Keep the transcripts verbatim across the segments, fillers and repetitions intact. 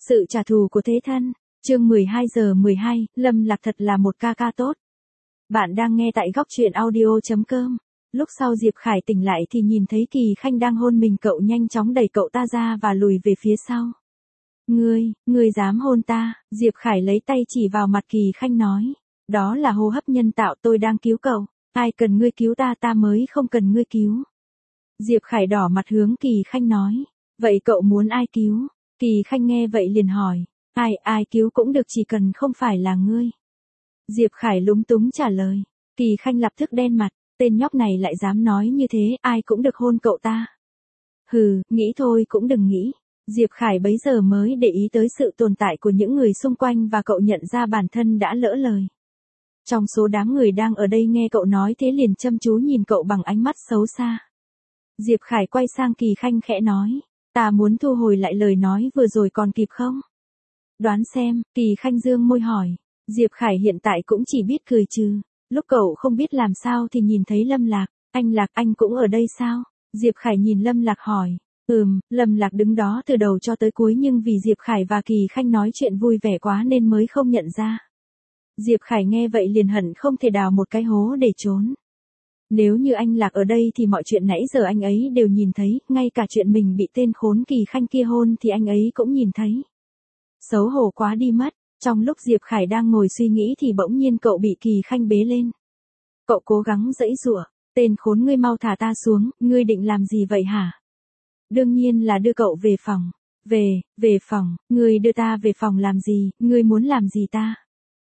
Sự trả thù của thế thân. Chương mười hai giờ mười hai, Lâm Lạc thật là một ca ca tốt. Bạn đang nghe tại góc truyện audio chấm com. Lúc sau Diệp Khải tỉnh lại thì nhìn thấy Kỳ Khanh đang hôn mình, cậu nhanh chóng đẩy cậu ta ra và lùi về phía sau. Ngươi, ngươi dám hôn ta? Diệp Khải lấy tay chỉ vào mặt Kỳ Khanh nói. Đó là hô hấp nhân tạo, tôi đang cứu cậu. Ai cần ngươi cứu ta, ta mới không cần ngươi cứu. Diệp Khải đỏ mặt hướng Kỳ Khanh nói. Vậy cậu muốn ai cứu? Kỳ Khanh nghe vậy liền hỏi. Ai, ai cứu cũng được, chỉ cần không phải là ngươi. Diệp Khải lúng túng trả lời. Kỳ Khanh lập tức đen mặt, tên nhóc này lại dám nói như thế, ai cũng được hôn cậu ta. Hừ, nghĩ thôi cũng đừng nghĩ. Diệp Khải bấy giờ mới để ý tới sự tồn tại của những người xung quanh và cậu nhận ra bản thân đã lỡ lời. Trong số đám người đang ở đây nghe cậu nói thế liền chăm chú nhìn cậu bằng ánh mắt xấu xa. Diệp Khải quay sang Kỳ Khanh khẽ nói. Ta muốn thu hồi lại lời nói vừa rồi, còn kịp không? Đoán xem, Kỳ Khanh dương môi hỏi. Diệp Khải hiện tại cũng chỉ biết cười trừ. Lúc cậu không biết làm sao thì nhìn thấy Lâm Lạc. Anh Lạc, anh cũng ở đây sao? Diệp Khải nhìn Lâm Lạc hỏi. Ừm, Lâm Lạc đứng đó từ đầu cho tới cuối, nhưng vì Diệp Khải và Kỳ Khanh nói chuyện vui vẻ quá nên mới không nhận ra. Diệp Khải nghe vậy liền hận không thể đào một cái hố để trốn. Nếu như anh Lạc ở đây thì mọi chuyện nãy giờ anh ấy đều nhìn thấy, ngay cả chuyện mình bị tên khốn Kỳ Khanh kia hôn thì anh ấy cũng nhìn thấy. Xấu hổ quá đi mất. Trong lúc Diệp Khải đang ngồi suy nghĩ thì bỗng nhiên cậu bị Kỳ Khanh bế lên. Cậu cố gắng giãy giụa. Tên khốn, ngươi mau thả ta xuống, ngươi định làm gì vậy hả? Đương nhiên là đưa cậu về phòng. Về, về phòng, ngươi đưa ta về phòng làm gì, ngươi muốn làm gì ta?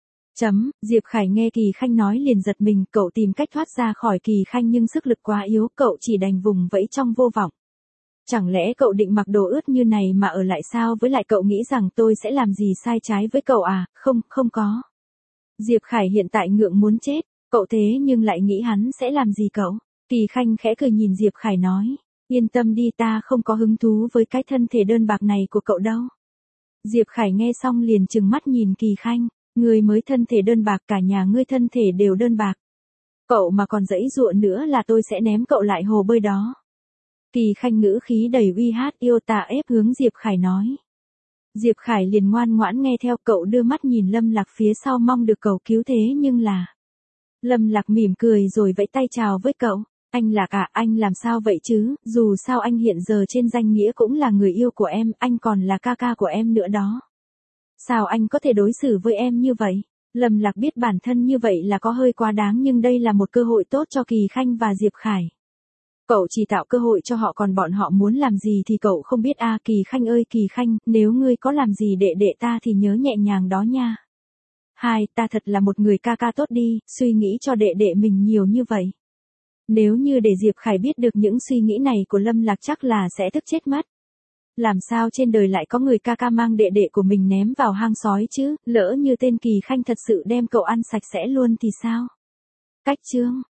Chấm, Diệp Khải nghe Kỳ Khanh nói liền giật mình, cậu tìm cách thoát ra khỏi Kỳ Khanh nhưng sức lực quá yếu, cậu chỉ đành vùng vẫy trong vô vọng. Chẳng lẽ cậu định mặc đồ ướt như này mà ở lại sao? Với lại cậu nghĩ rằng tôi sẽ làm gì sai trái với cậu à? Không, không có. Diệp Khải hiện tại ngượng muốn chết, cậu thế nhưng lại nghĩ hắn sẽ làm gì cậu? Kỳ Khanh khẽ cười nhìn Diệp Khải nói. Yên tâm đi, ta không có hứng thú với cái thân thể đơn bạc này của cậu đâu. Diệp Khải nghe xong liền trừng mắt nhìn Kỳ Khanh. Ngươi mới thân thể đơn bạc, cả nhà ngươi thân thể đều đơn bạc. Cậu mà còn giãy giụa nữa là tôi sẽ ném cậu lại hồ bơi đó. Kỳ Khanh ngữ khí đầy uy hát yêu tà ép hướng Diệp Khải nói. Diệp Khải liền ngoan ngoãn nghe theo, cậu đưa mắt nhìn Lâm Lạc phía sau mong được cầu cứu thế nhưng là. Lâm Lạc mỉm cười rồi vẫy tay chào với cậu. Anh Lạc à, anh làm sao vậy chứ, dù sao anh hiện giờ trên danh nghĩa cũng là người yêu của em, anh còn là ca ca của em nữa đó. Sao anh có thể đối xử với em như vậy? Lâm Lạc biết bản thân như vậy là có hơi quá đáng, nhưng đây là một cơ hội tốt cho Kỳ Khanh và Diệp Khải. Cậu chỉ tạo cơ hội cho họ, còn bọn họ muốn làm gì thì cậu không biết à. Kỳ Khanh ơi Kỳ Khanh, nếu ngươi có làm gì đệ đệ ta thì nhớ nhẹ nhàng đó nha. Hai, ta thật là một người ca ca tốt đi, suy nghĩ cho đệ đệ mình nhiều như vậy. Nếu như để Diệp Khải biết được những suy nghĩ này của Lâm Lạc chắc là sẽ tức chết mất. Làm sao trên đời lại có người ca ca mang đệ đệ của mình ném vào hang sói chứ, lỡ như tên Kỳ Khanh thật sự đem cậu ăn sạch sẽ luôn thì sao? Cách chương